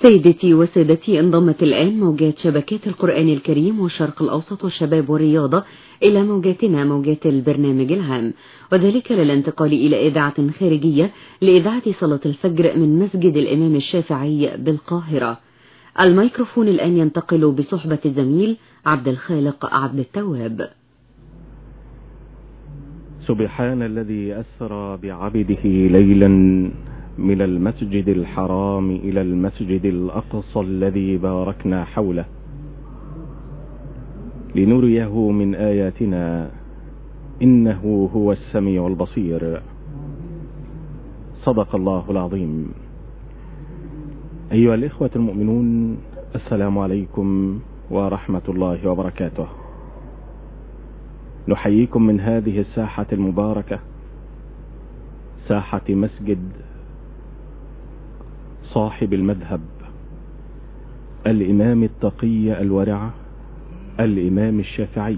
سيدتي وسادتي، انضمت الآن موجات شبكات القرآن الكريم والشرق الأوسط والشباب والرياضة إلى موجاتنا، موجات البرنامج العام، وذلك للانتقال إلى إذاعة خارجية لإذاعة صلاة الفجر من مسجد الإمام الشافعي بالقاهرة. الميكروفون الآن ينتقل بصحبة الزميل عبد الخالق عبد التواب. سبحان الذي أسرى بعبده ليلا من المسجد الحرام إلى المسجد الأقصى الذي باركنا حوله لنريه من آياتنا إنه هو السميع البصير. صدق الله العظيم. أيها الإخوة المؤمنون، السلام عليكم ورحمة الله وبركاته. نحييكم من هذه الساحة المباركة، ساحة مسجد صاحب المذهب الإمام التقي الورع الإمام الشافعي،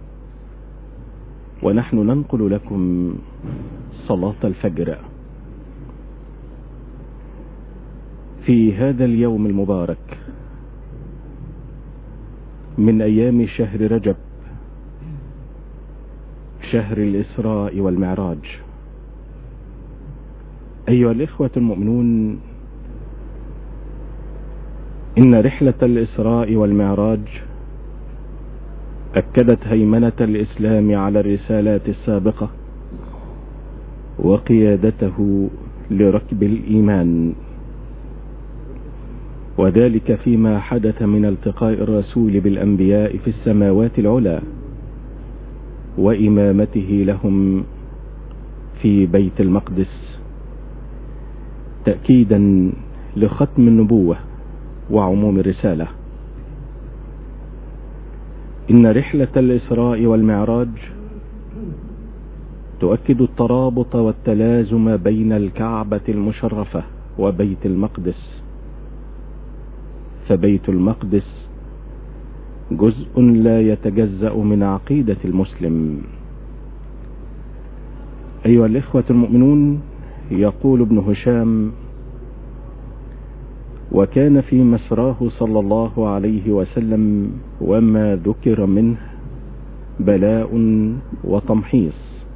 ونحن ننقل لكم صلاة الفجر في هذا اليوم المبارك من أيام شهر رجب، شهر الإسراء والمعراج. أيها الإخوة المؤمنون، إن رحلة الإسراء والمعراج أكدت هيمنة الإسلام على الرسالات السابقة وقيادته لركب الإيمان، وذلك فيما حدث من التقاء الرسول بالأنبياء في السماوات العلى وإمامته لهم في بيت المقدس، تأكيدا لختم النبوة وعموم الرسالة. إن رحلة الإسراء والمعراج تؤكد الترابط والتلازم بين الكعبة المشرفة وبيت المقدس، فبيت المقدس جزء لا يتجزأ من عقيدة المسلم. أيها الإخوة المؤمنون، يقول ابن هشام: وكان في مسراه صلى الله عليه وسلم وما ذكر منه بلاء وتمحيص،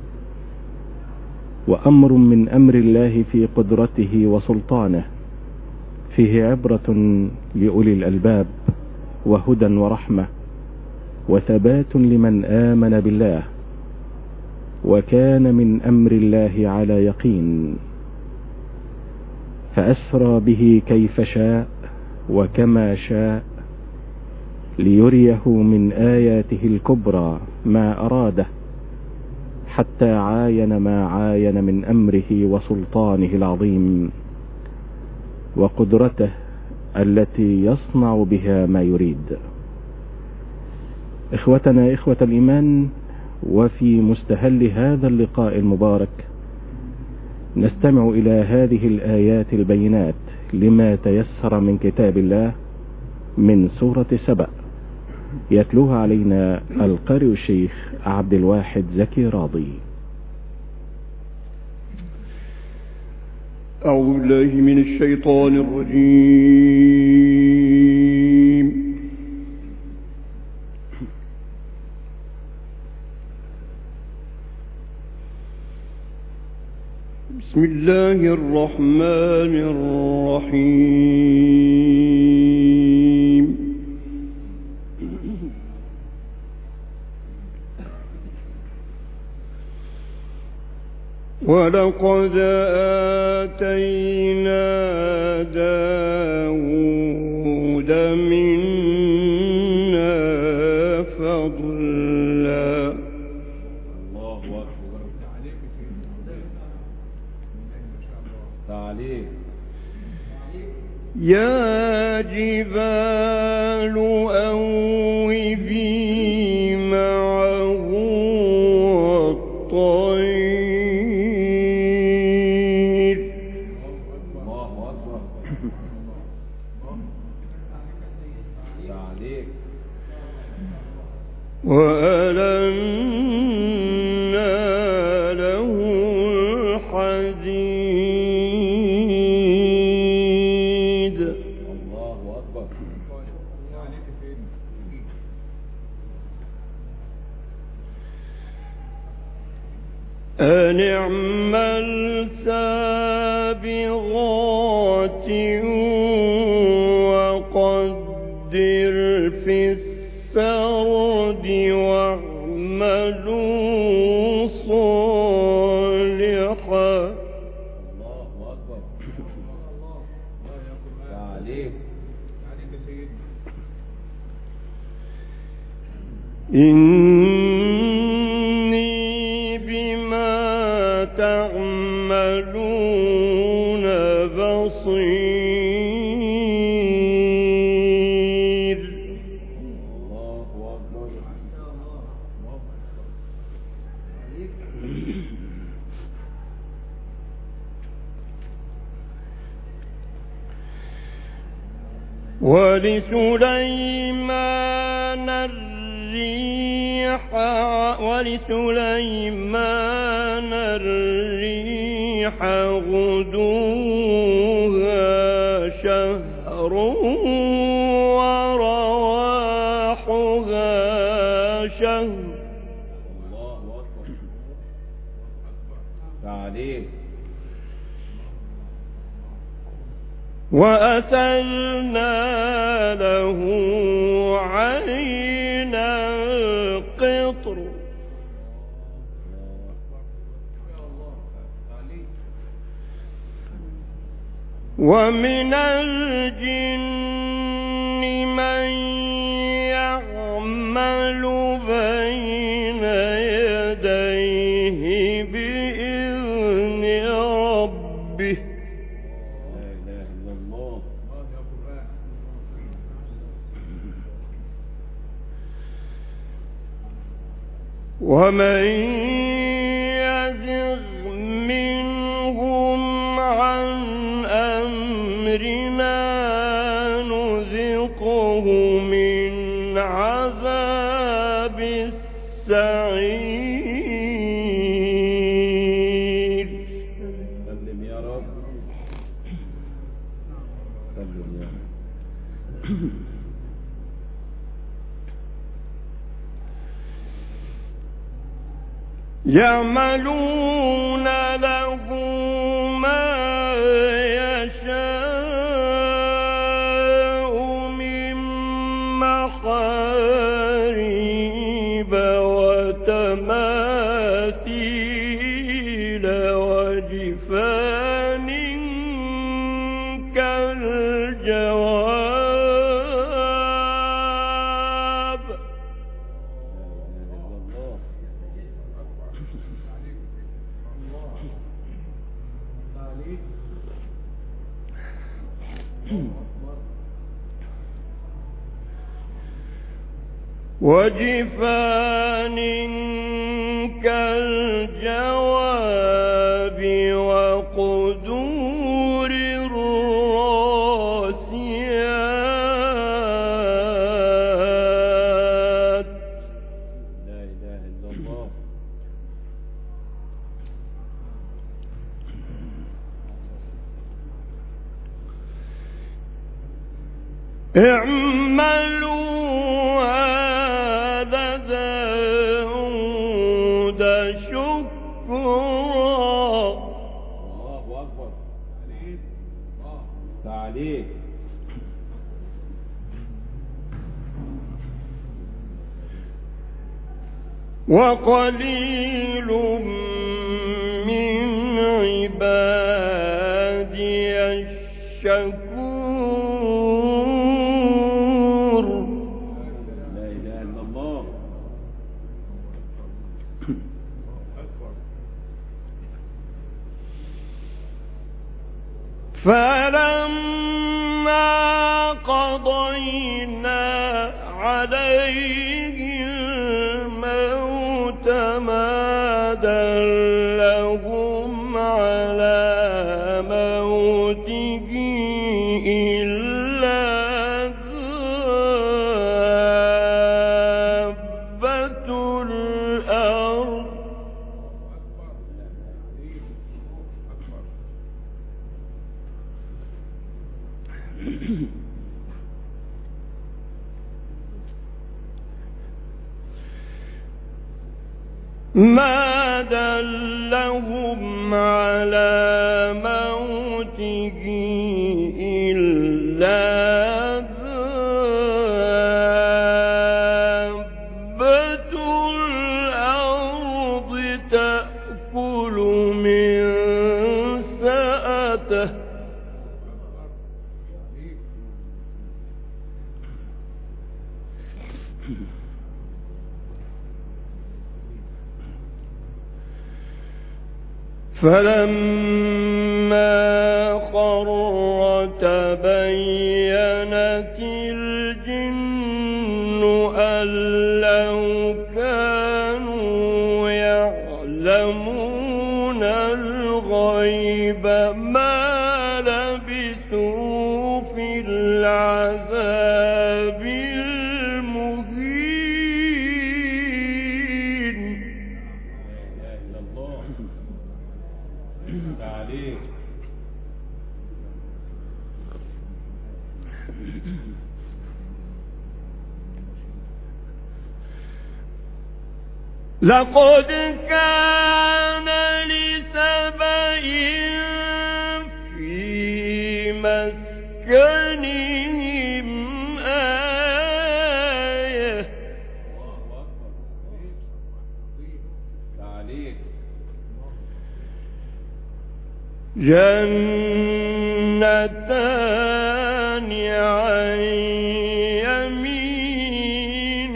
وأمر من أمر الله في قدرته وسلطانه، فيه عبرة لأولي الألباب وهدى ورحمة وثبات لمن آمن بالله، وكان من أمر الله على يقين، فأسرى به كيف شاء وكما شاء ليريه من آياته الكبرى ما أراده، حتى عاين ما عاين من أمره وسلطانه العظيم وقدرته التي يصنع بها ما يريد. إخوتنا إخوة الإيمان، وفي مستهل هذا اللقاء المبارك نستمع إلى هذه الآيات البينات لما تيسر من كتاب الله من سورة سبأ، يتلوها علينا القارئ الشيخ عبد الواحد زكي راضي. أعوذ بالله من الشيطان الرجيم. بسم الله الرحمن الرحيم. ولقد آتينا داود منا فضلا. الله أكبر. تعليق. يا جبال أوبي معه والطير. الله أكبر. تعليق. وألنا له الحديد. الله أن اعمل سابغات وقدر في السرد واعملوا صالحا. الله أكبر. عليك إني بما تعملون بصير. الله أكبر. ولسليمان الريح غدوها شهر ورواحها شهر. الله أكبر. عليك وأسلنا له عين القطر ومن الجن من يعمل بين يديه بإذن ربه. لا إله إلا الله. ومن يزغ منهم عن أمرنا نذقه من عذاب السعير. سلم يا رب. سلم يا رب. يعملون له ما يشاء من محاريب وتماثيل وجفان كالجواب. وجفان كالجواب وقدور الراسيات. لا إله إلا الله. اعملوا آل داود شكرا. الله أكبر. عليك وقليل من عبادي الشكور. لا إله إلا الله. فلما قضينا عليه الموت ما دلهم على موته إلا دابة الأرض. ما دلهم على موته إلا دابة الأرض تأكل من سأته فلما خر تبينت الجن أن لو كانوا يعلمون الغيب ما لبثوا في العذاب المهين. لقد كان لسبإ في مسكنهم آية جنتان عن يمين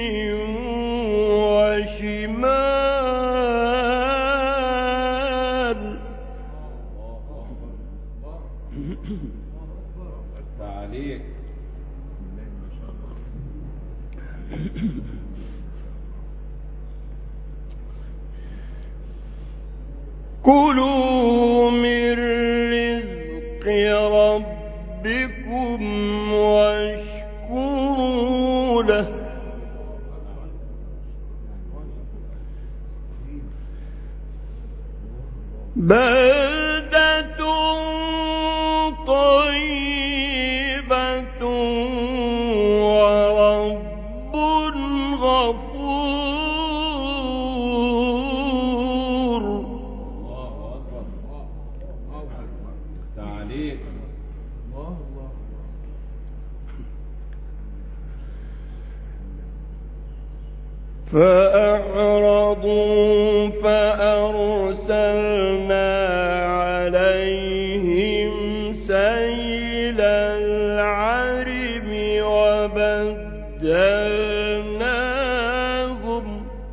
وشمال كلوا من رزق ربكم واشكروا له بلدة طيبة ورب غفور. فأعرضوا فأرسلنا عليهم سيل العرم وبدلناهم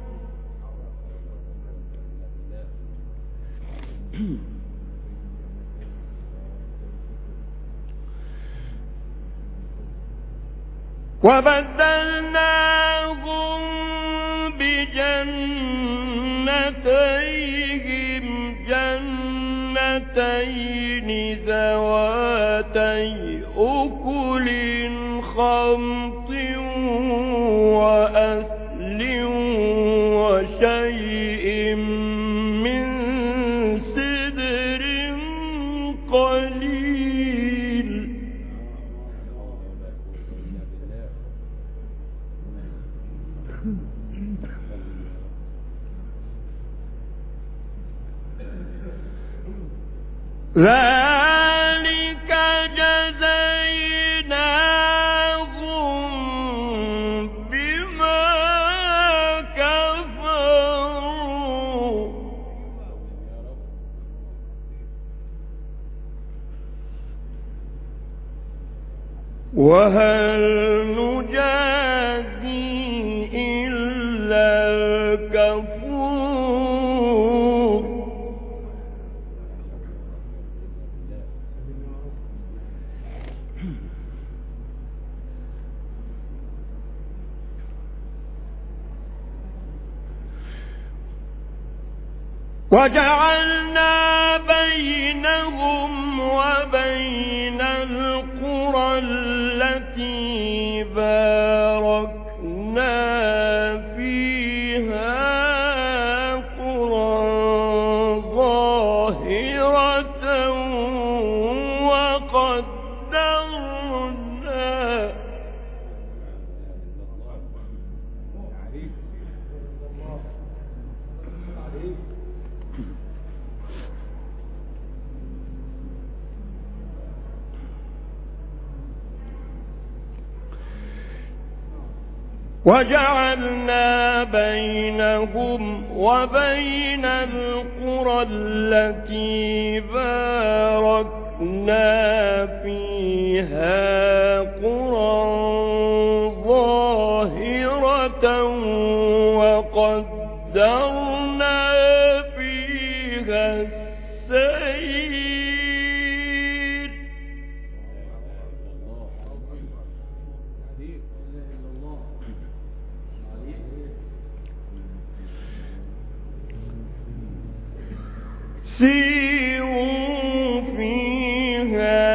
بجنتيهم جنتين ذواتي أكل خمط وأثل وشيء من سدر قليل. ذلك جزيناهم بما كفروا وهل نجازي إلا الكفور. وجعلنا بينهم وبين القرى التي باركنا فيها قرى ظاهرة وقدرنا وجعلنا بينهم وبين القرى التي باركنا فيها قرى ظاهرة وقدرنا فيها السير سيروا فيها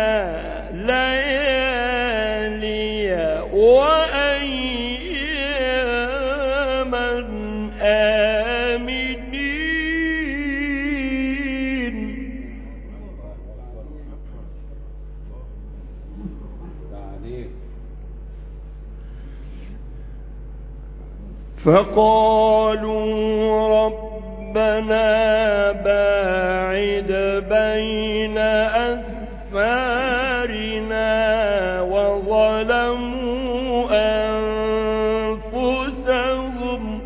ليالي وأياما آمنين فقالوا ربنا باعد بين أسفارنا وظلموا أنفسهم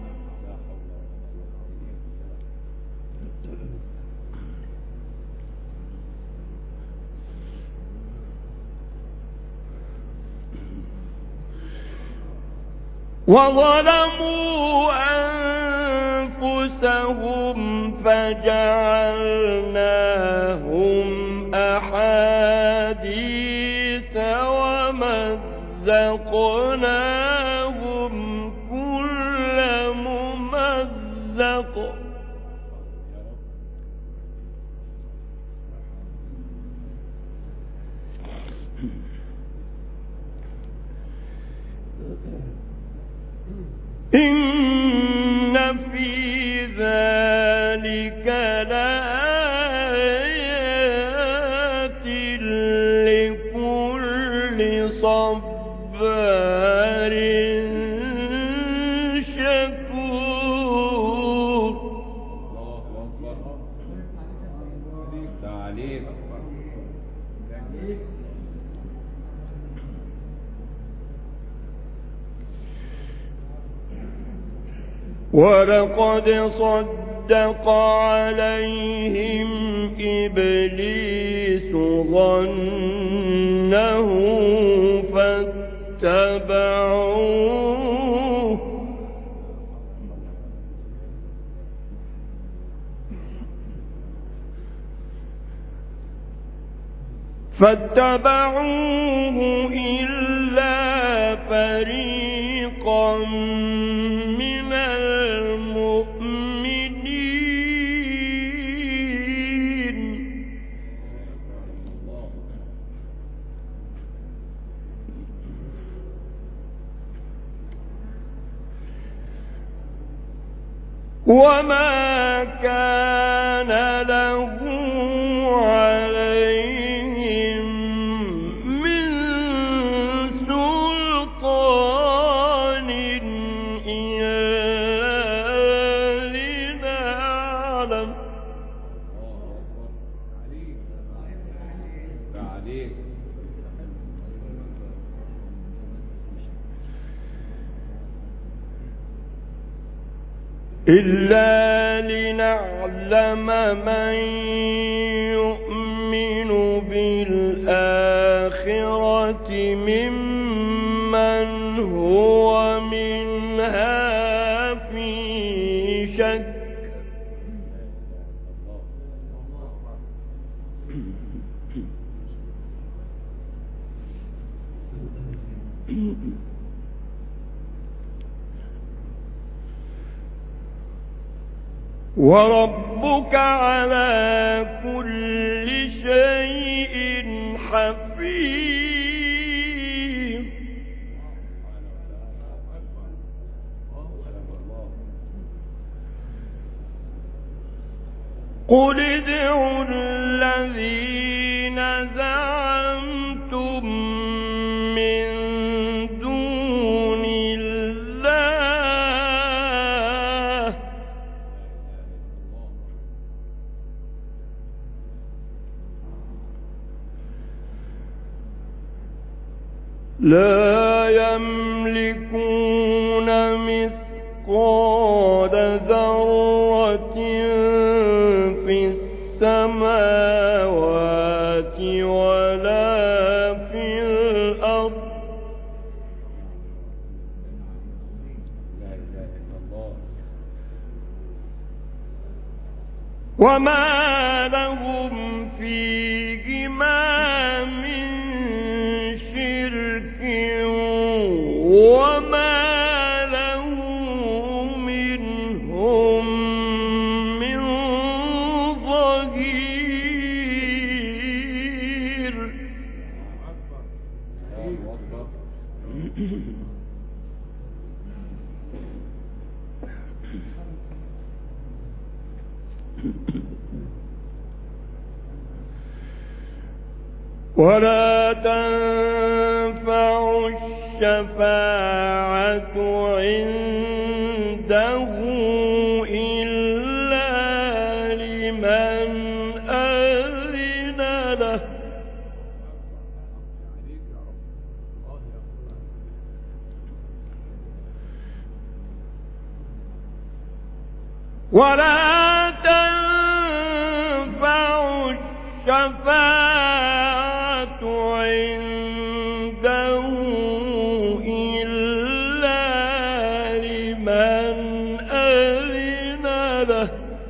فجعلناهم أحاديث ومزقناهم كل ممزق إن في ذلك لآيات لكل صبار شكور. ولقد صدق عليهم إبليس ظنه فاتبعوه إلا فريقا من المؤمنين وما كان له عليهم من سلطان إلا لنعلم من يؤمن بالآخرة ممن هو منها في شك وربك على كل شيء حفيظ قل ادعوا الذين زعمتم من دون الله لا يملكون مثقال ذرة في السماوات ولا في الأرض وما لهم فيهما من شرك وما له منهم من ظهير. ولا تنفع الشفاعة عنده إلا لمن أذن له ولا تنفع الشفاعة عنده إلا لمن أذن له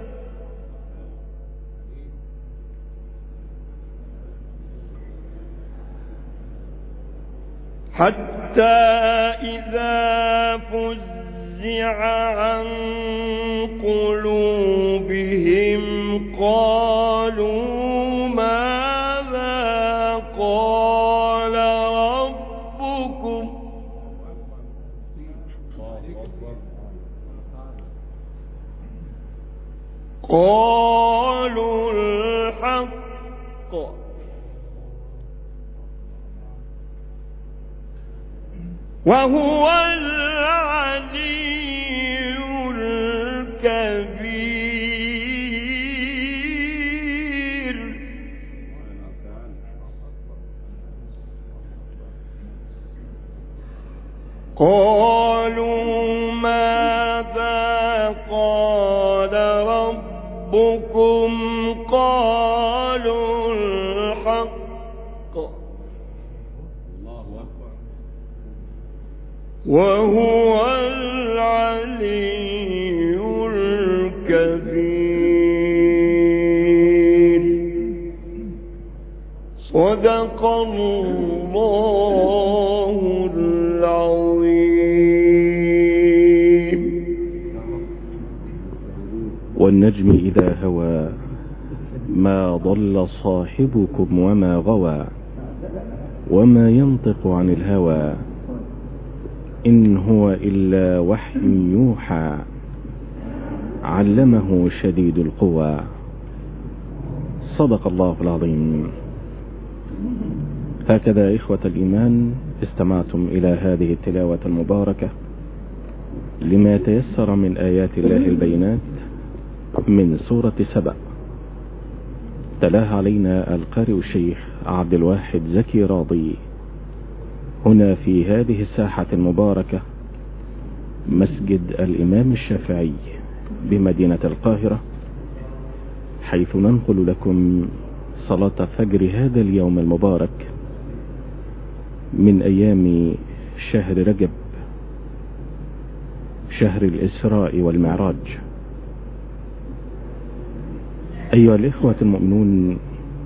حتى إذا فزع عن قلوبهم قالوا ماذا قال ربكم قالوا الحق وهو العلي الكبير. قالوا ماذا قال ربكم قالوا الحق وهو العلي الكبير. صدق الله العظيم. والنجم إذا هوى ما ضل صاحبكم وما غوى وما ينطق عن الهوى إن هو إلا وحي يوحى علمه شديد القوى. صدق الله العظيم. هكذا إخوة الإيمان استمعتم إلى هذه التلاوة المباركة لما تيسر من آيات الله البينات من سورة سبأ، تلاها علينا القارئ الشيخ عبد الواحد زكي راضي هنا في هذه الساحة المباركة مسجد الإمام الشافعي بمدينة القاهرة، حيث ننقل لكم صلاة فجر هذا اليوم المبارك من أيام شهر رجب، شهر الإسراء والمعراج. أيها الإخوة المؤمنون،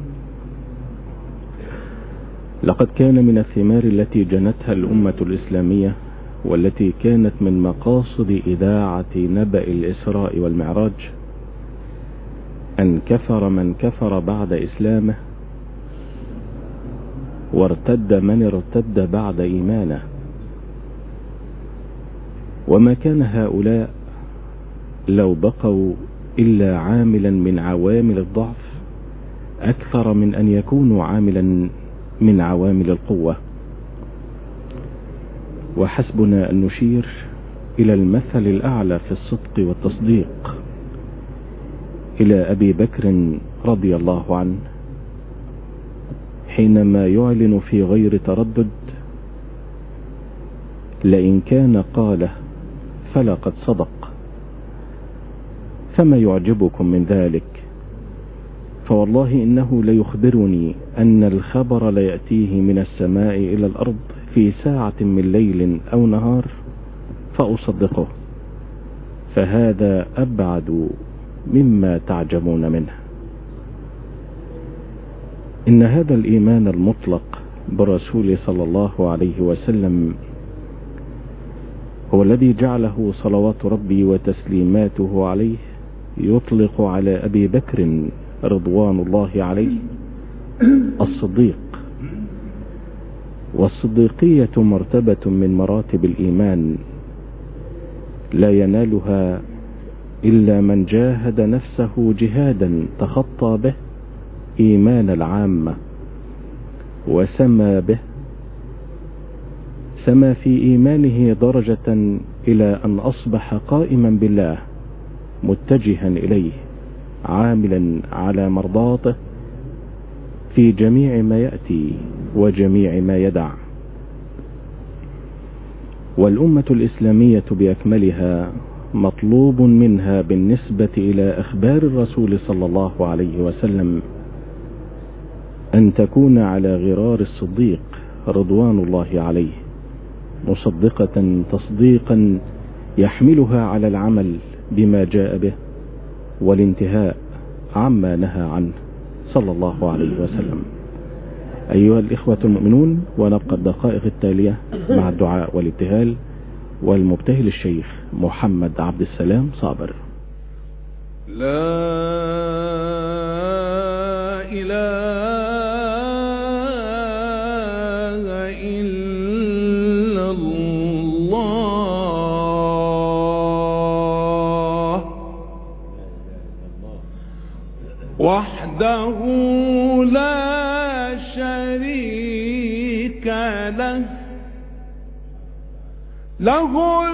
لقد كان من الثمار التي جنتها الأمة الإسلامية والتي كانت من مقاصد إذاعة نبأ الإسراء والمعراج أن كفر من كفر بعد إسلامه وارتد من ارتد بعد إيمانه، وما كان هؤلاء لو بقوا إلا عاملا من عوامل الضعف أكثر من أن يكونوا عاملا من عوامل القوة. وحسبنا أن نشير إلى المثل الأعلى في الصدق والتصديق، إلى أبي بكر رضي الله عنه حينما يعلن في غير تردد: لئن كان قاله فلقد صدق. فما يعجبكم من ذلك؟ فوالله إنه ليخبرني أن الخبر ليأتيه من السماء إلى الأرض في ساعة من ليل أو نهار فأصدقه، فهذا أبعد مما تعجبون منه. إن هذا الإيمان المطلق بالرسول صلى الله عليه وسلم هو الذي جعله صلوات ربي وتسليماته عليه يطلق على أبي بكر رضوان الله عليه الصديق. والصديقية مرتبة من مراتب الإيمان لا ينالها إلا من جاهد نفسه جهادا تخطى به إيمان العامة وسمى به، سمى في إيمانه درجة إلى أن أصبح قائما بالله متجها إليه عاملا على مرضاته في جميع ما يأتي وجميع ما يدع. والأمة الإسلامية بأكملها مطلوب منها بالنسبة إلى أخبار الرسول صلى الله عليه وسلم أن تكون على غرار الصديق رضوان الله عليه، مصدقة تصديقا يحملها على العمل بما جاء به والانتهاء عما نهى عنه صلى الله عليه وسلم. أيها الإخوة المؤمنون، ونبقى الدقائق التالية مع الدعاء والابتهال والمبتهل الشيخ محمد عبد السلام صابر. لا إله إلا الله وحده لا شريك له، له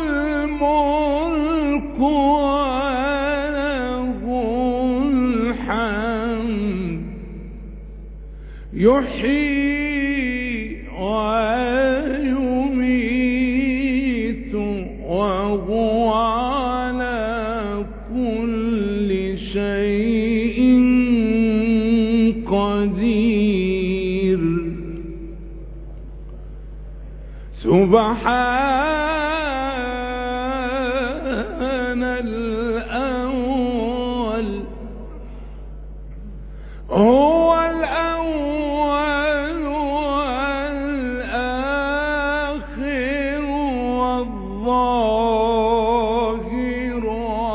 الملك وله الحمد، يحيي ويميت وهو على كل شيء قدير. سبحان الأول، هو الأول والآخر والظاهر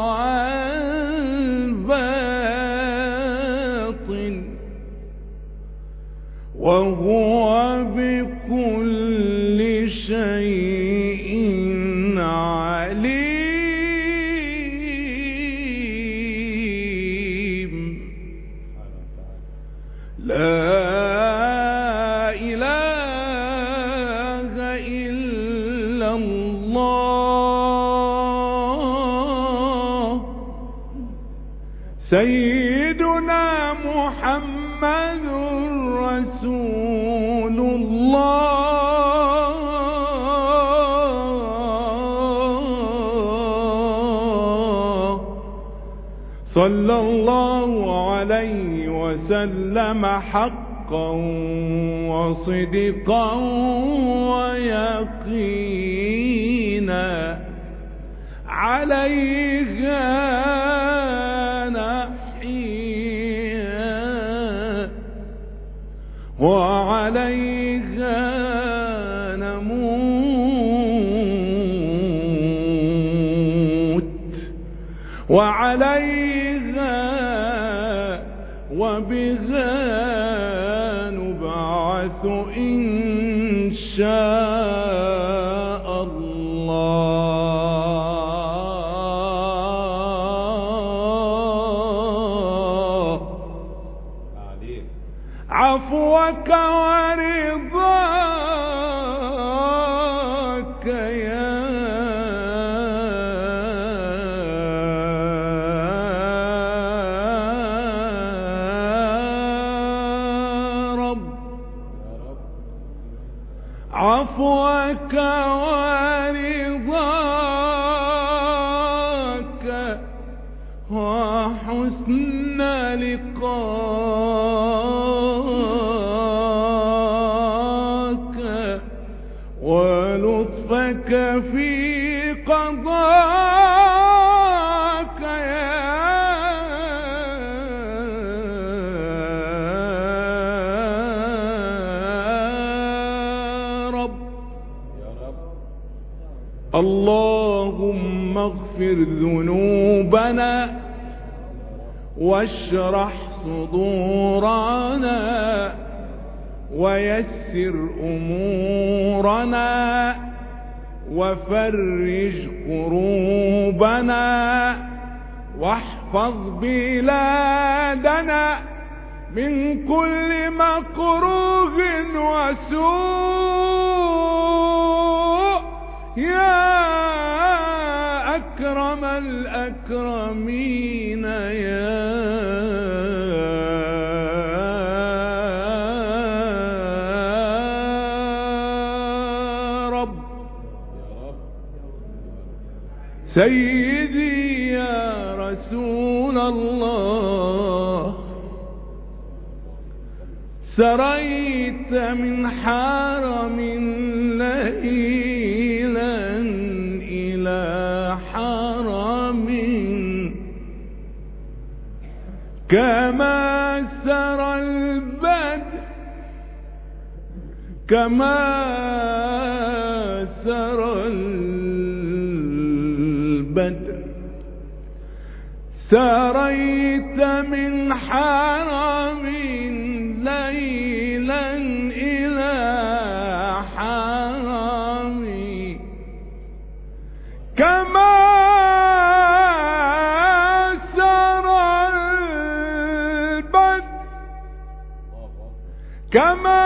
والباطن، وهو بكل شيء عليم. لا إله إلا الله سيدنا محمد رسول الله صلى الله عليه وسلم حقا وصدقا ويقينا، عليها نحيا وعليها نموت وعليها وبها نبعث إن شاء الله. عفوك ورضاك يا رب، عفوك ورضاك رضاك ولطفك في قضاك يا رب. اللهم اغفر ذنوبنا واشرح صدورنا ويسر أمورنا وفرج كروبنا واحفظ بلادنا من كل مكروه وسوء يا أكرم الأكرمين يا رب. سيدي يا رسول الله سريت من حرم ليلا إلى حرم كما سرى البدر كما سرى البدر. سريت من حرم ليلا إلى حرم كما سرى البدر كما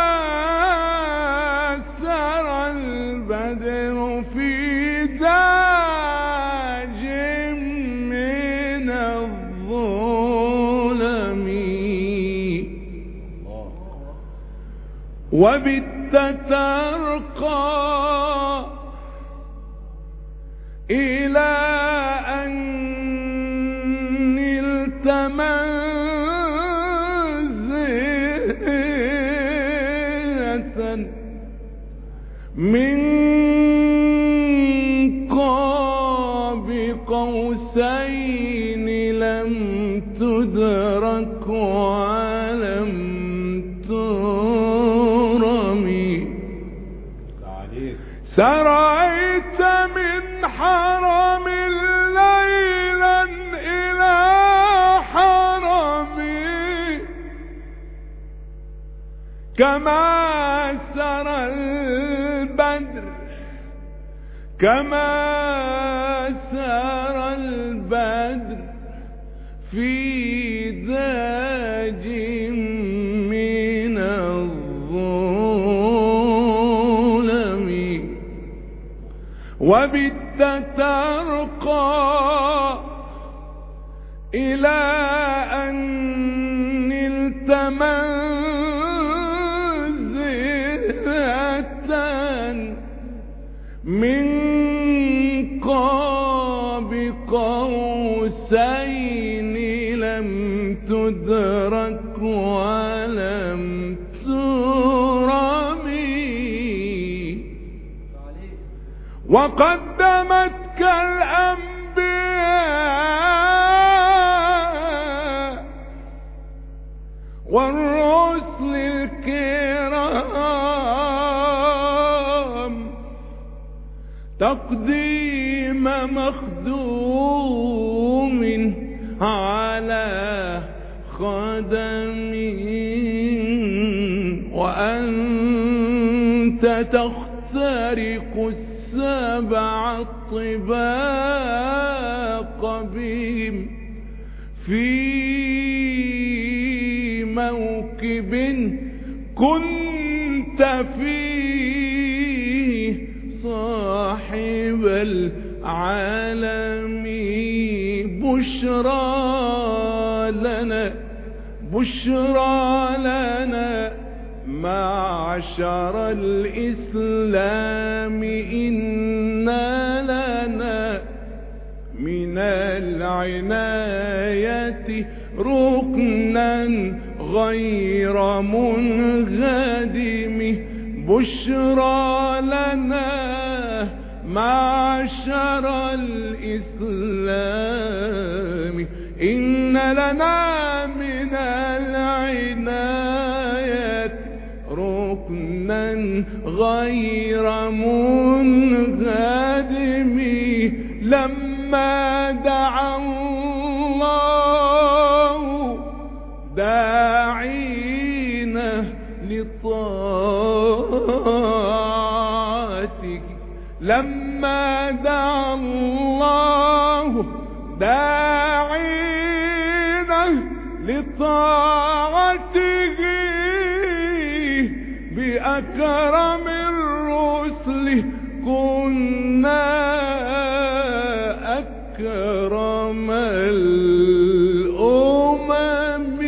سرى البدر في داج من الظلم وبت ترقى إلى أن نلت منزلة من قاب قوسين لم تدرك ولم ترمي. سريت من حرم ليلا إلى حرم كما سرى البدر كما سرى البدر في داج من الظلم وبت ترقى إلى أن نلت منزلة من قاب قوسين لم تدرك ولم ترمي وقدمتك الأنبياء والرسل الكرام تقديم مخدوم على خدمه وأنت تخترق السبع الطباق بهم في موكب كنت فيه صاحب العالم. بشرى لنا بشرى لنا معشر الإسلام إن لنا من العناية ركن ركنا غير منهدم بشرى لنا معشر الإسلام إن لنا من العناية ركنا غير منهدم لما دعا الله داعينا لطاعتك لما دعا الله داعينا لطاعته بأكرم الرسل كنا أكرم الأمم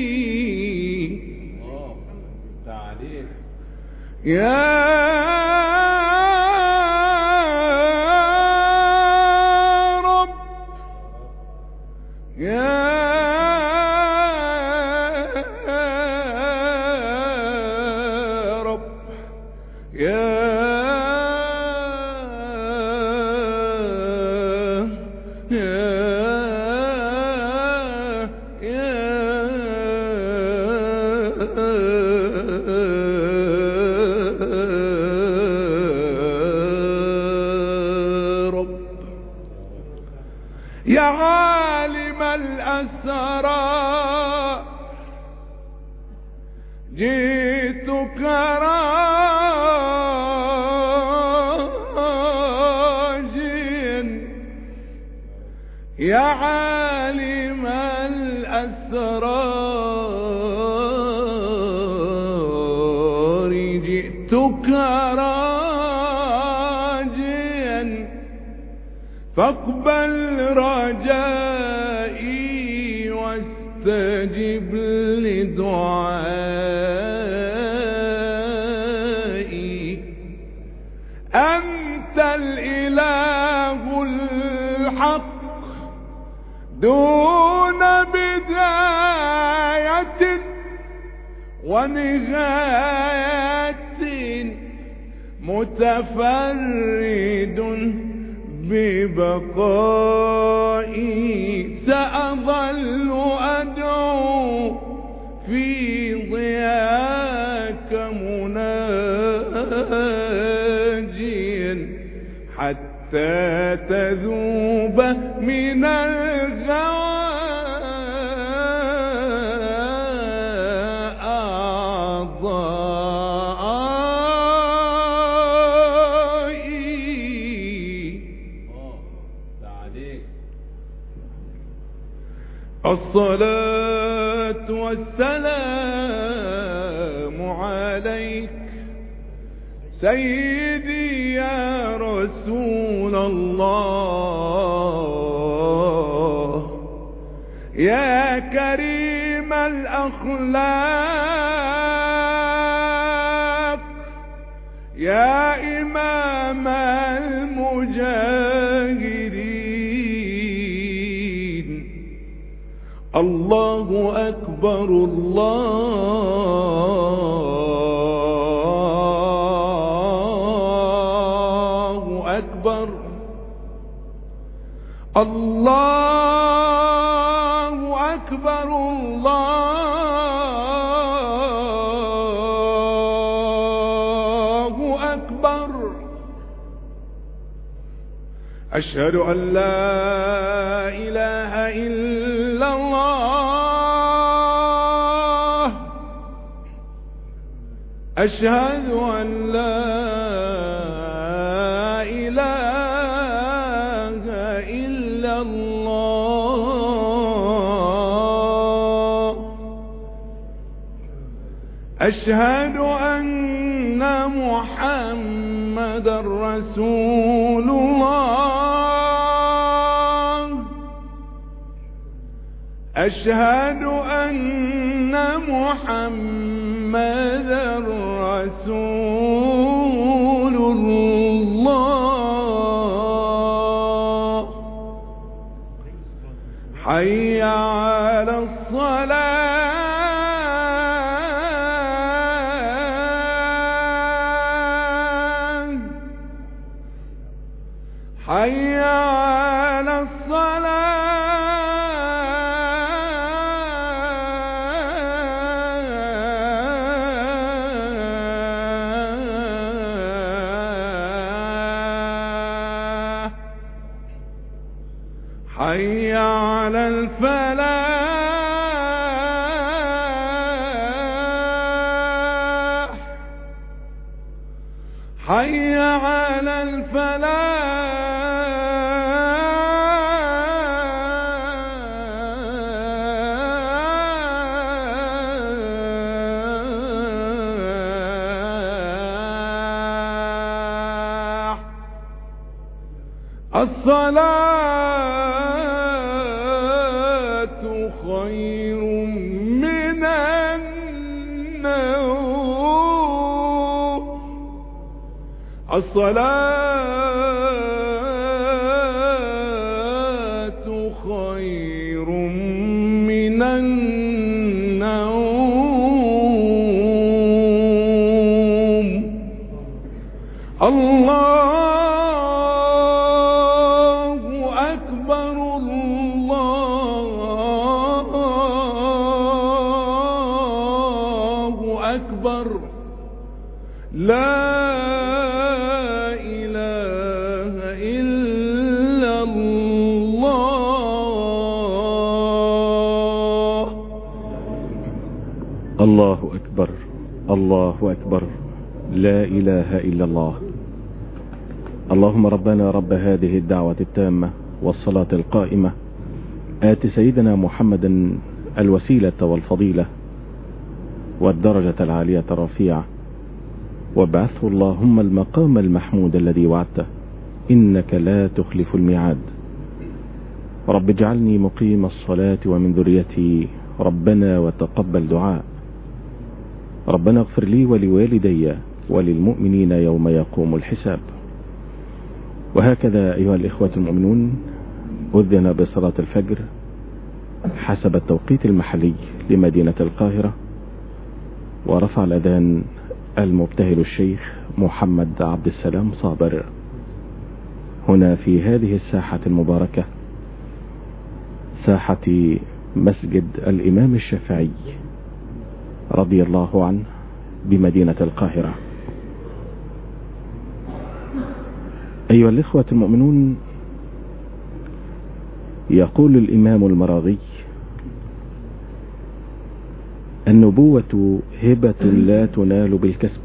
تعليق يا رب يا رب يا يا عالم الأسرار جئتك راجيا يا عالم الأسرار جئتك راجيا فاقبل رجائي واستجب لدعائي أنت الإله الحق دون بداية ونهاية متفرد ببقائي سأظل أدعو في ضياك مناجيا حتى تذوب من الغوى الصلاة والسلام عليك سيدي يا رسول الله يا كريم الأخلاق يا إمام المجاهدين الله أكبر الله أكبر الله أكبر الله أكبر أشهد أن لا إله إلا الله أشهد أن لا إله إلا الله أشهد أن محمدا رسول الله أشهد أن محمدا رسول الله حي على الصلاة حي على الصلاة حي على الفلاح حي على الفلاح الصلاة خير من النوم الصلاة خير من النوم الله أكبر الله أكبر لا إله إلا الله الله أكبر الله أكبر لا إله إلا الله. اللهم ربنا رب هذه الدعوة التامة والصلاة القائمة آت سيدنا محمدا الوسيلة والفضيلة والدرجة العالية الرفيعة وابعثه اللهم المقام المحمود الذي وعدته إنك لا تخلف الميعاد. رب اجعلني مقيم الصلاة ومن ذريتي ربنا وتقبل دعاء. ربنا اغفر لي ولوالدي وللمؤمنين يوم يقوم الحساب. وهكذا أيها الإخوة المؤمنون أذن بصلاة الفجر حسب التوقيت المحلي لمدينة القاهرة، ورفع الأذان المبتهل الشيخ محمد عبد السلام صابر هنا في هذه الساحة المباركة، ساحة مسجد الإمام الشافعي رضي الله عنه بمدينة القاهرة. أيها الإخوة المؤمنون، يقول الإمام المراغي: النبوة هبة لا تنال بالكسب،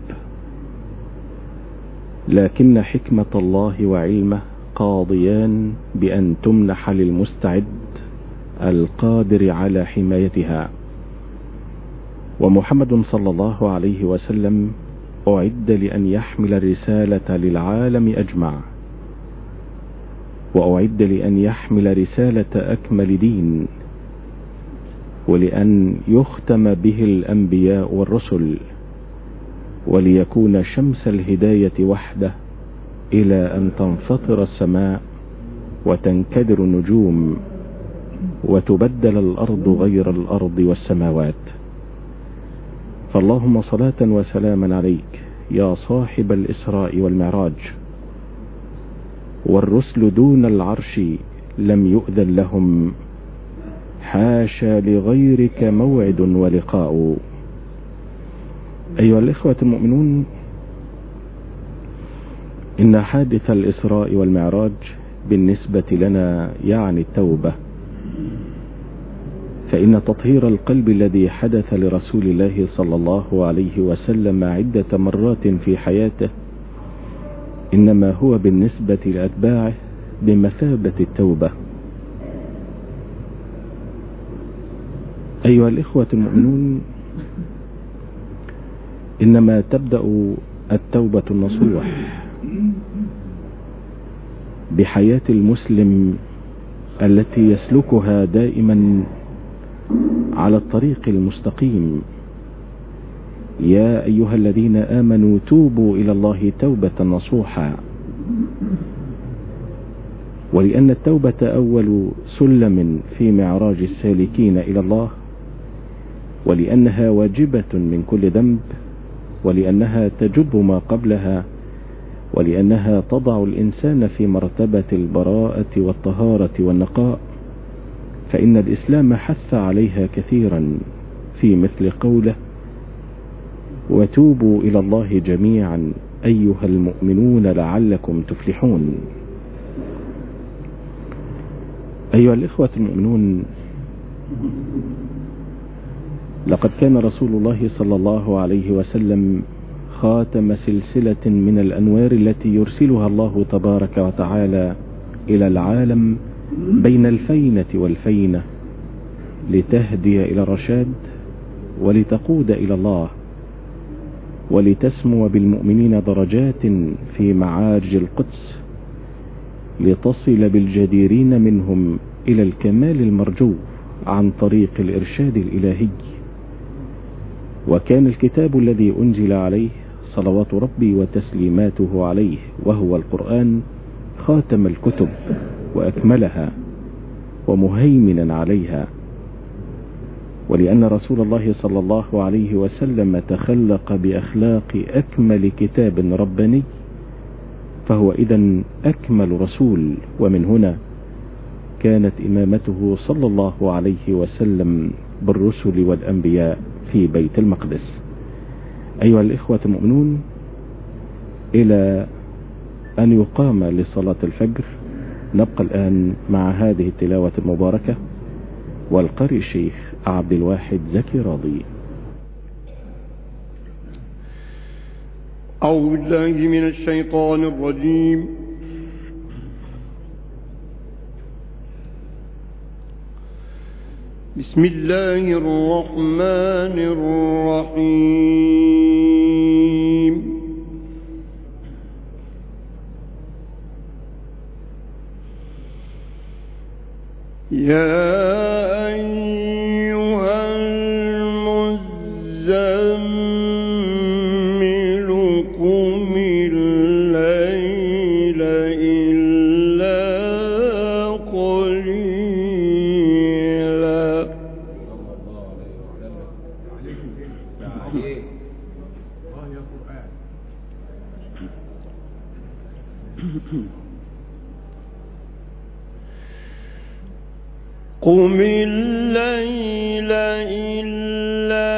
لكن حكمة الله وعلمه قاضيان بأن تمنح للمستعد القادر على حمايتها. ومحمد صلى الله عليه وسلم أعد لأن يحمل الرسالة للعالم أجمع، وأعد لأن يحمل رسالة أكمل دين، ولأن يختم به الأنبياء والرسل، وليكون شمس الهداية وحده إلى أن تنفطر السماء وتنكدر النجوم وتبدل الأرض غير الأرض والسماوات. فاللهم صلاة وسلاما عليك يا صاحب الإسراء والمعراج. والرسل دون العرش لم يؤذن لهم، حاشا لغيرك موعد ولقاء. أيها الإخوة المؤمنون، إن حادث الإسراء والمعراج بالنسبة لنا يعني التوبة، فإن تطهير القلب الذي حدث لرسول الله صلى الله عليه وسلم عدة مرات في حياته إنما هو بالنسبة لأتباعه بمثابة التوبة. أيها الإخوة المؤمنون، إنما تبدأ التوبة النصوح بحياة المسلم التي يسلكها دائما على الطريق المستقيم. يا أيها الذين آمنوا توبوا إلى الله توبة نصوحا. ولأن التوبة أول سلم في معراج السالكين إلى الله، ولأنها واجبة من كل ذنب، ولأنها تجب ما قبلها، ولأنها تضع الإنسان في مرتبة البراءة والطهارة والنقاء، فإن الإسلام حث عليها كثيرا في مثل قوله: وتوبوا إلى الله جميعا أيها المؤمنون لعلكم تفلحون. أيها الإخوة المؤمنون، لقد كان رسول الله صلى الله عليه وسلم خاتم سلسلة من الأنوار التي يرسلها الله تبارك وتعالى إلى العالم بين الفينة والفينة، لتهدي إلى الرشاد ولتقود إلى الله، ولتسمو بالمؤمنين درجات في معارج القدس، لتصل بالجديرين منهم إلى الكمال المرجو عن طريق الإرشاد الإلهي. وكان الكتاب الذي أنزل عليه صلوات ربي وتسليماته عليه وهو القرآن خاتم الكتب وأكملها ومهيمنا عليها. ولأن رسول الله صلى الله عليه وسلم تخلق بأخلاق أكمل كتاب رباني، فهو إذن أكمل رسول، ومن هنا كانت إمامته صلى الله عليه وسلم بالرسل والأنبياء في بيت المقدس. أيها الإخوة المؤمنون، إلى أن يقام لصلاة الفجر نبقى الآن مع هذه التلاوة المباركة، والقارئ الشيخ عبد الواحد زكي راضي. أعوذ بالله من الشيطان الرجيم. بسم الله الرحمن الرحيم. يا أيها المزمل قم الليل إلا قليلا. قم الليل إلا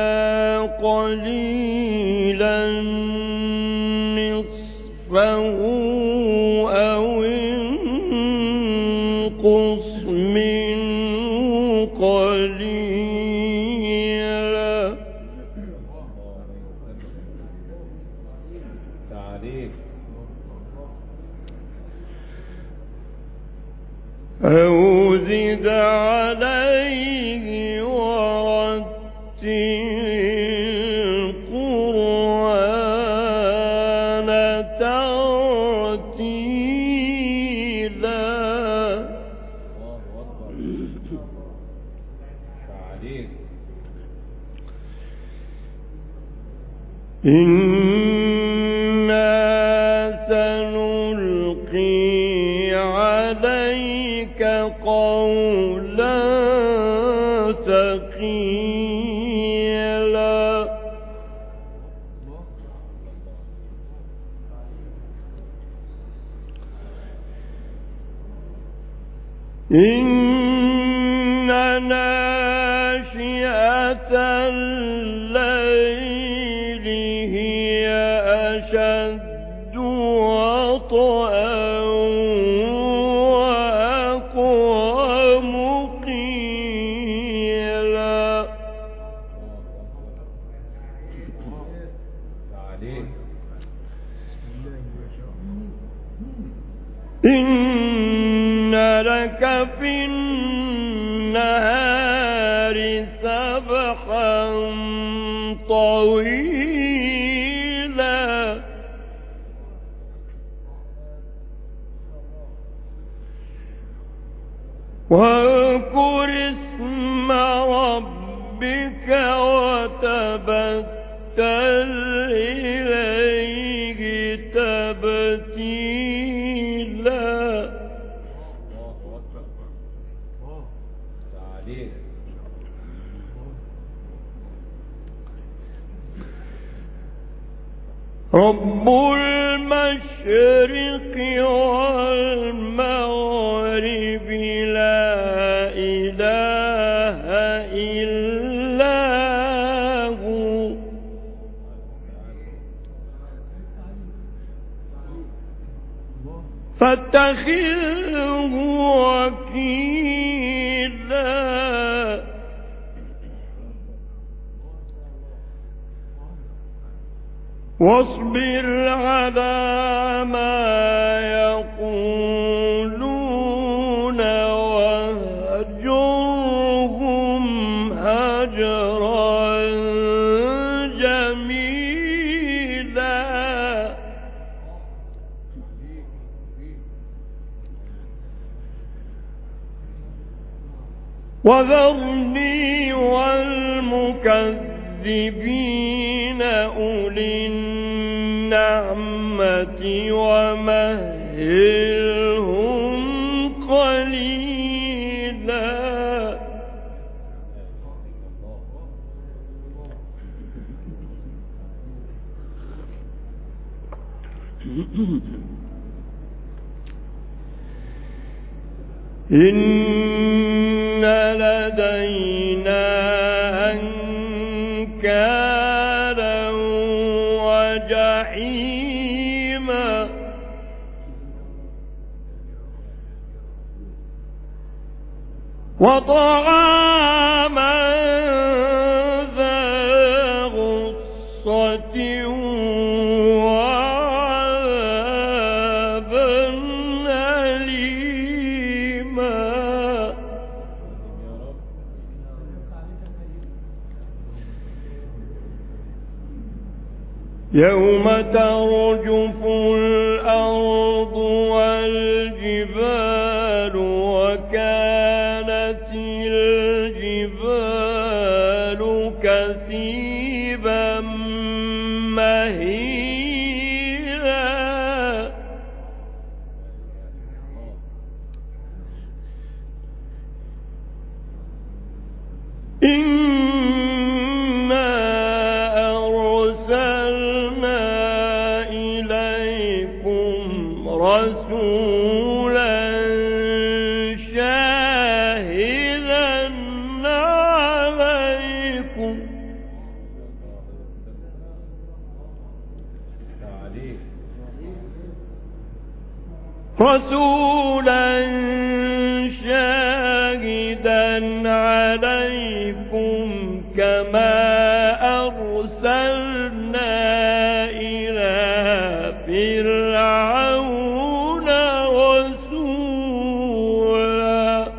قليلا نصفه أو انقص منه قليلا. أو زد عليه ورتل القرآن ترتيلا. إنا سنلقي عليك قولا ثقيلا. إن ناشئة الليل هي أشد وطئا وأقوم قيلا. إن لك في النهار سبحا طويلا. واذكر اسم ربك وتبتل إليه تبتيلا. رب المشرق والمغرب لا إله إلا هو فاتخذه وكيلا واصبر على ما يقولون وهجرهم هجرا جميلا وذرني والمكذبين أولي النعمة ومهلهم قليلا إن لدينا أنكالا وجحيما وطعاما ذا غصة وعذابا أليما يوم ترجف الأرض والجبال وكانت الجبال كثيبا مهيلا إنا أرسلنا إليكم رسولا شاهدا عليكم كما أرسلنا إلى فرعون رسولا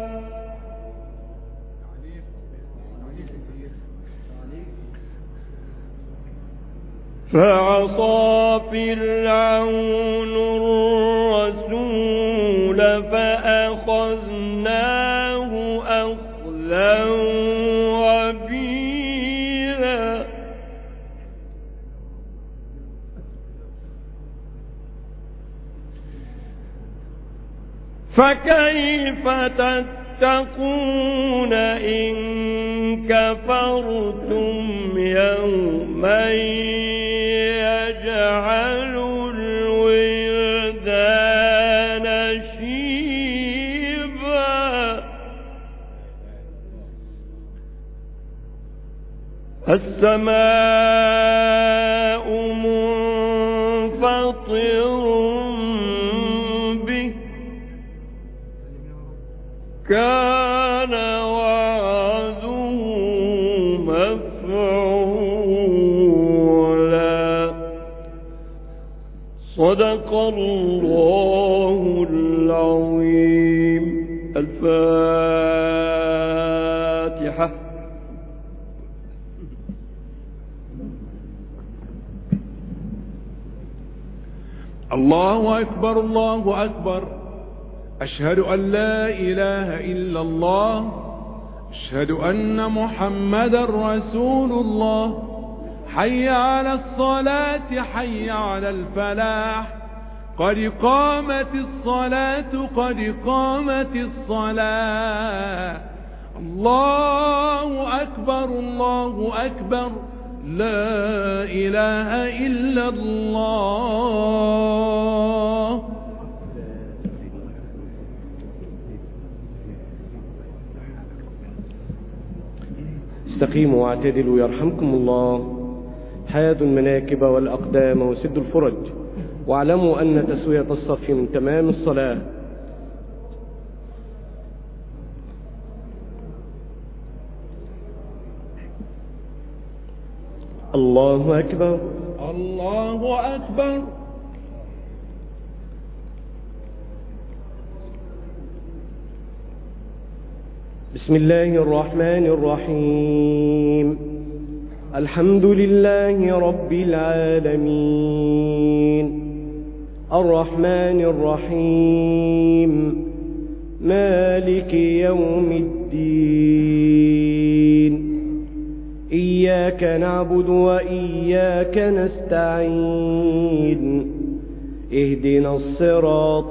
فعصى فرعون الرسول فأخذناه أخذا وبيلا فكيف تتقون إن كفرتم يوما يجعل الولدان شيبا السماء منفطر به كان وعده مفعولا صدق الله العظيم. الفاتحة. الله أكبر الله أكبر، أشهد أن لا إله إلا الله، أشهد أن محمدا رسول الله. حي على الصلاة، حي على الفلاح، قد قامت الصلاة، قد قامت الصلاة. الله أكبر الله أكبر، لا إله إلا الله. استقيموا واعتدلوا يرحمكم الله. حادوا المناكب والأقدام وسدوا الفرج، واعلموا أن تسوية الصف من تمام الصلاة. الله أكبر. الله أكبر. بسم الله الرحمن الرحيم. الحمد لله رب العالمين، الرحمن الرحيم، مالك يوم الدين. إياك نعبد وإياك نستعين. اهدنا الصراط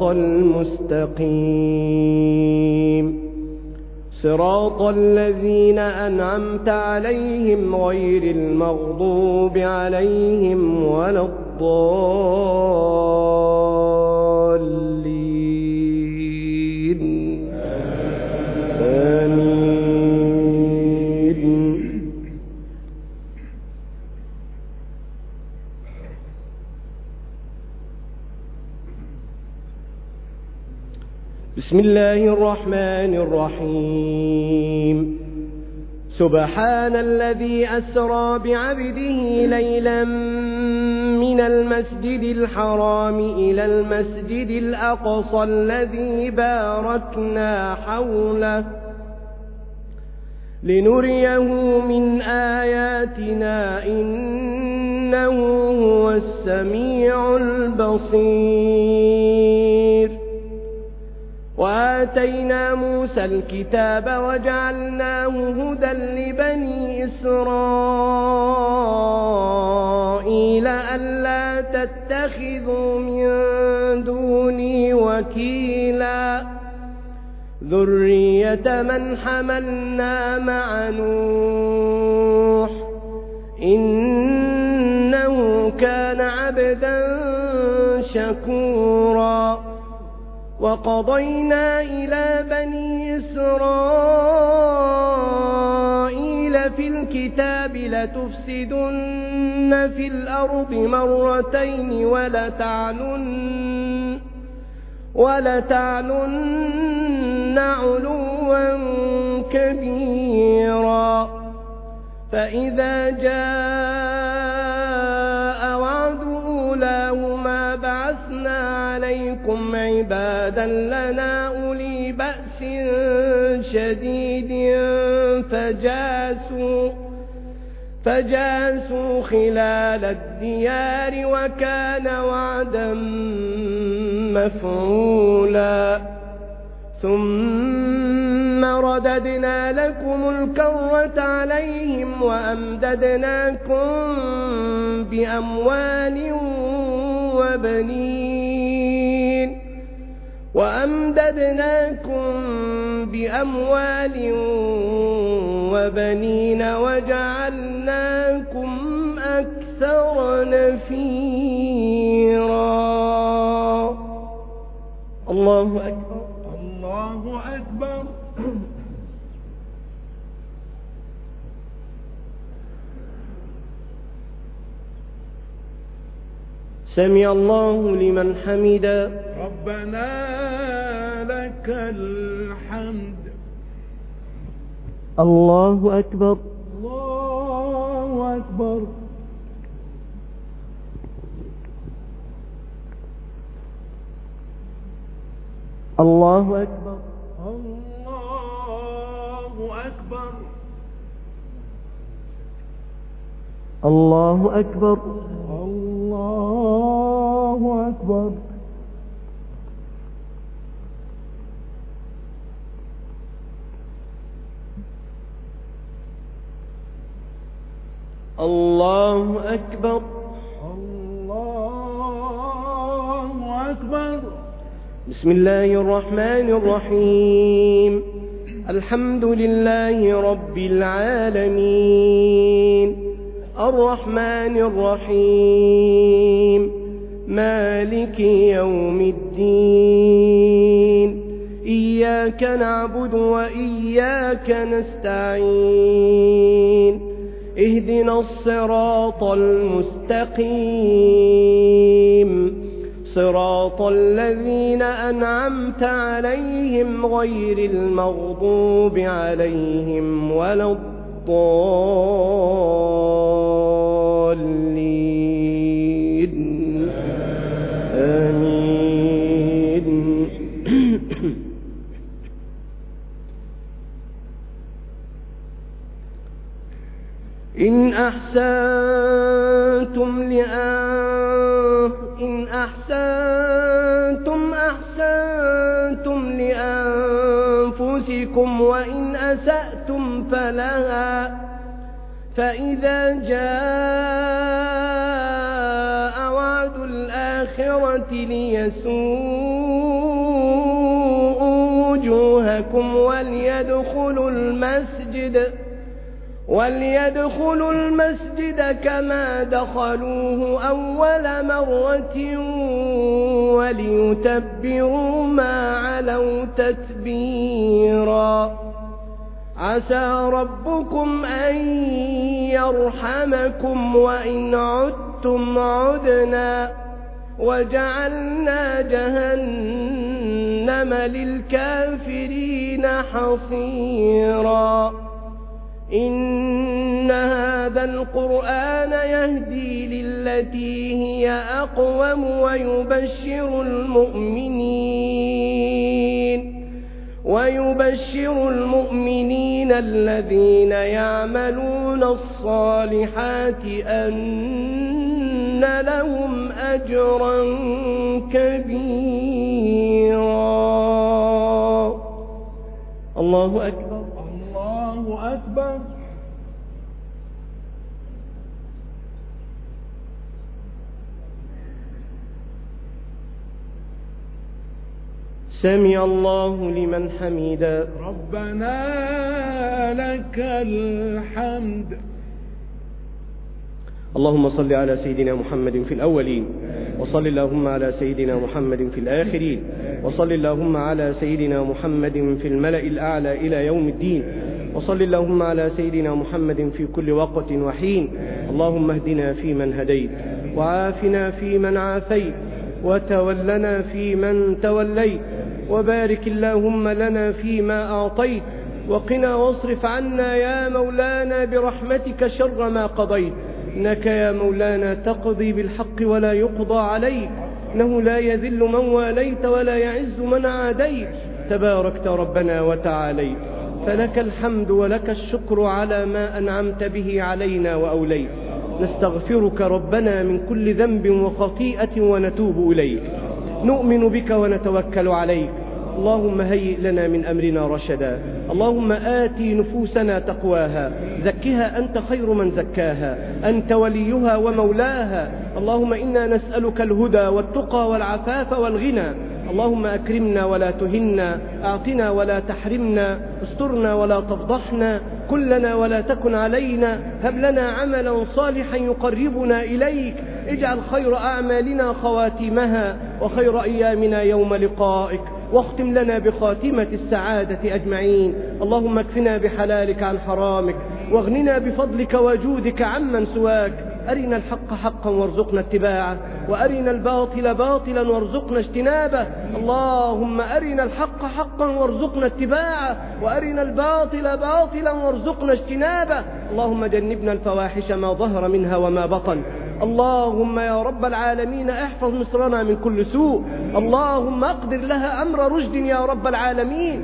المستقيم، صراط الذين أنعمت عليهم غير المغضوب عليهم ولا الضالين. آمين. بسم الله الرحمن الرحيم. سبحان الذي أسرى بعبده ليلا من المسجد الحرام إلى المسجد الأقصى الذي باركنا حوله لنريه من آياتنا إنه هو السميع البصير. وآتينا موسى الكتاب وجعلناه هدى لبني إسرائيل ألا تتخذوا من دوني وكيلا ذرية من حملنا مع نوح إنه كان عبدا شكورا. وقضينا إلى بني إسرائيل في الكتاب لتفسدن في الأرض مرتين ولتعلن علوا كبيرا. فإذا جاء وعد أولاهما بعثنا عليكم عبادا لنا أولي بأس شديد فجاسوا خلال الديار وكان وعدا مفعولا. ثم رددنا لكم الكرة عليهم وأمددناكم بأموال وبنين وجعلناكم أكثر نفيرا. الله أكبر. الله أكبر. سمع الله لمن حمده. ربنا لك الحمد. الله أكبر. الله أكبر. الله أكبر. الله أكبر. الله أكبر. الله أكبر. الله أكبر. الله أكبر. بسم الله الرحمن الرحيم. الحمد لله رب العالمين، الرحمن الرحيم، مالك يوم الدين. إياك إياك نعبد وإياك نستعين اهدنا الصراط المستقيم صراط الذين أنعمت عليهم غير المغضوب عليهم ولا الضالين آمين. إن أحسنتم أحسنتم لأنفسكم وإن أسأتم فلها فإذا جاء وعد الآخرة ليسوءوا وجوهكم وليدخلوا المسجد كما دخلوه أول مرة وليتبروا ما علوا تتبيرا. عسى ربكم أن يرحمكم وإن عدتم عدنا وجعلنا جهنم للكافرين حصيرا. إن هذا القرآن يهدي للتي هي أقوم ويبشر المؤمنين الذين يعملون الصالحات أن لهم أجرا كبيرا. الله أكبر. الله أكبر. سمع الله لمن حمده. ربنا لك الحمد. اللهم صل على سيدنا محمد في الأولين وصل اللهم على سيدنا محمد في الآخرين وصل اللهم على سيدنا محمد في الملأ الأعلى إلى يوم الدين وصل اللهم على سيدنا محمد في كل وقت وحين. اللهم اهدنا فيمن هديت وعافنا فيمن عافيت وتولنا فيمن توليت وبارك اللهم لنا فيما أعطيت وقنا واصرف عنا يا مولانا برحمتك شر ما قضيت. إنك يا مولانا تقضي بالحق ولا يقضى عليك، إنه لا يذل من واليت ولا يعز من عاديت. تباركت ربنا وتعاليت، فلك الحمد ولك الشكر على ما أنعمت به علينا وأوليت. نستغفرك ربنا من كل ذنب وخطيئة ونتوب إليك. نؤمن بك ونتوكل عليك. اللهم هيئ لنا من أمرنا رشدا. اللهم آتي نفوسنا تقواها، زكها أنت خير من زكاها، أنت وليها ومولاها. اللهم إنا نسألك الهدى والتقى والعفاف والغنى. اللهم أكرمنا ولا تهنا، أعطنا ولا تحرمنا، استرنا ولا تفضحنا، كلنا ولا تكن علينا، هب لنا عملا صالحا يقربنا إليك. اجعل خير أعمالنا خواتمها وخير أيامنا يوم لقائك، واختم لنا بخاتمة السعادة أجمعين. اللهم اكفنا بحلالك عن حرامك، واغننا بفضلك وجودك عمن سواك. أرنا الحق حقا وارزقنا اتباعه، وأرنا الباطل باطلا وارزقنا اجتنابه. اللهم أرنا الحق حقا وارزقنا اتباعه، وأرنا الباطل باطلا وارزقنا اجتنابه. اللهم جنبنا الفواحش ما ظهر منها وما بطن. اللهم يا رب العالمين احفظ مصرنا من كل سوء. اللهم اقدر لها أمر رشد يا رب العالمين،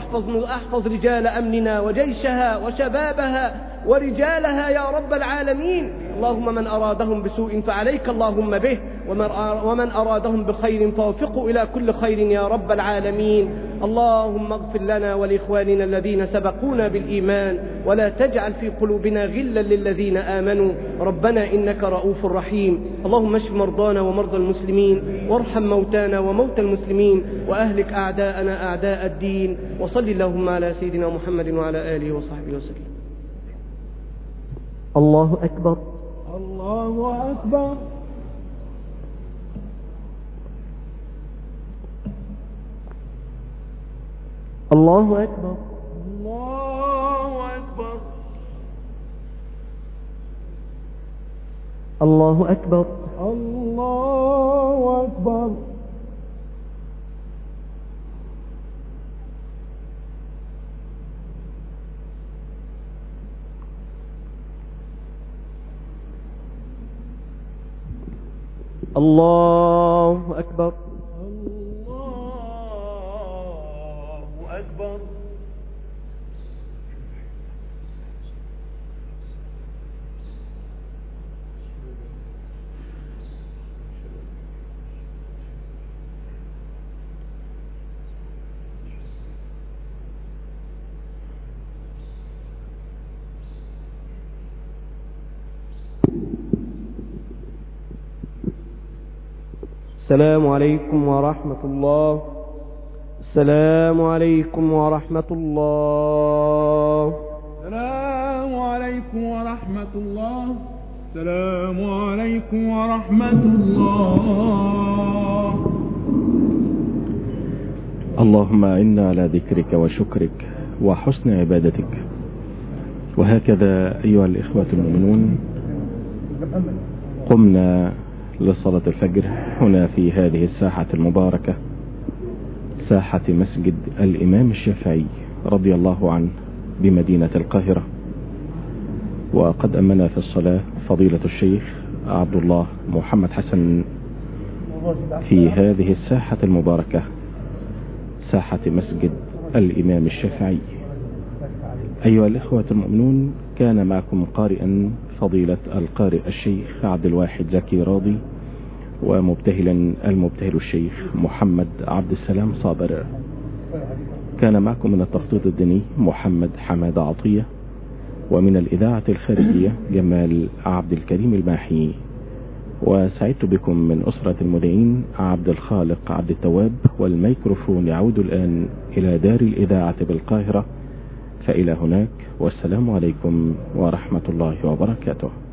واحفظ رجال أمننا وجيشها وشبابها ورجالها يا رب العالمين. اللهم من أرادهم بسوء فعليك اللهم به، ومن أرادهم بخير فوفقه إلى كل خير يا رب العالمين. اللهم اغفر لنا ولإخواننا الذين سبقونا بالإيمان، ولا تجعل في قلوبنا غلا للذين آمنوا. ربنا إنك رؤوف رحيم. اللهم اشف مرضانا ومرضى المسلمين، وارحم موتانا وموتى المسلمين، وأهلك أعداءنا أعداء الدين. وصل اللهم على سيدنا محمد وعلى آله وصحبه وسلم. الله أكبر. الله أكبر. الله أكبر. الله أكبر. الله أكبر. الله أكبر. الله أكبر. الله أكبر. السلام عليكم ورحمة الله. السلام عليكم ورحمة الله. السلام عليكم ورحمة الله. السلام عليكم ورحمة الله. اللهم إنا على ذكرك وشكرك وحسن عبادتك. وهكذا أيها الإخوة المؤمنون قمنا لصلاة الفجر هنا في هذه الساحة المباركة، ساحة مسجد الإمام الشافعي رضي الله عنه بمدينة القاهرة. وقد أمنا في الصلاة فضيلة الشيخ عبد الله محمد حسن في هذه الساحة المباركة، ساحة مسجد الإمام الشافعي. أيها الإخوة المؤمنون، كان معكم قارئا فضيلة القارئ الشيخ عبد الواحد زكي راضي، ومبتهلا المبتهل الشيخ محمد عبد السلام صابر. كان معكم من التخطيط الديني محمد حماد عطية، ومن الإذاعة الخارجية جمال عبد الكريم الماحي. وسعدت بكم من أسرة المذيعين عبد الخالق عبد التواب، والميكروفون يعود الآن إلى دار الإذاعة بالقاهرة. فإلى هناك، والسلام عليكم ورحمة الله وبركاته.